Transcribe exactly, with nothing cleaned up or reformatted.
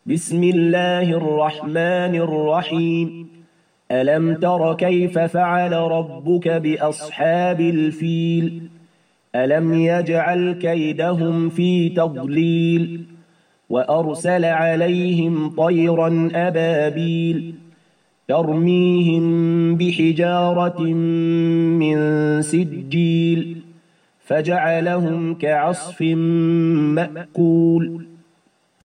بسم الله الرحمن الرحيم ألم تر كيف فعل ربك بأصحاب الفيل ألم يجعل كيدهم في تضليل وأرسل عليهم طيرا أبابيل ترميهم بحجارة من سجيل فجعلهم كعصف مأكول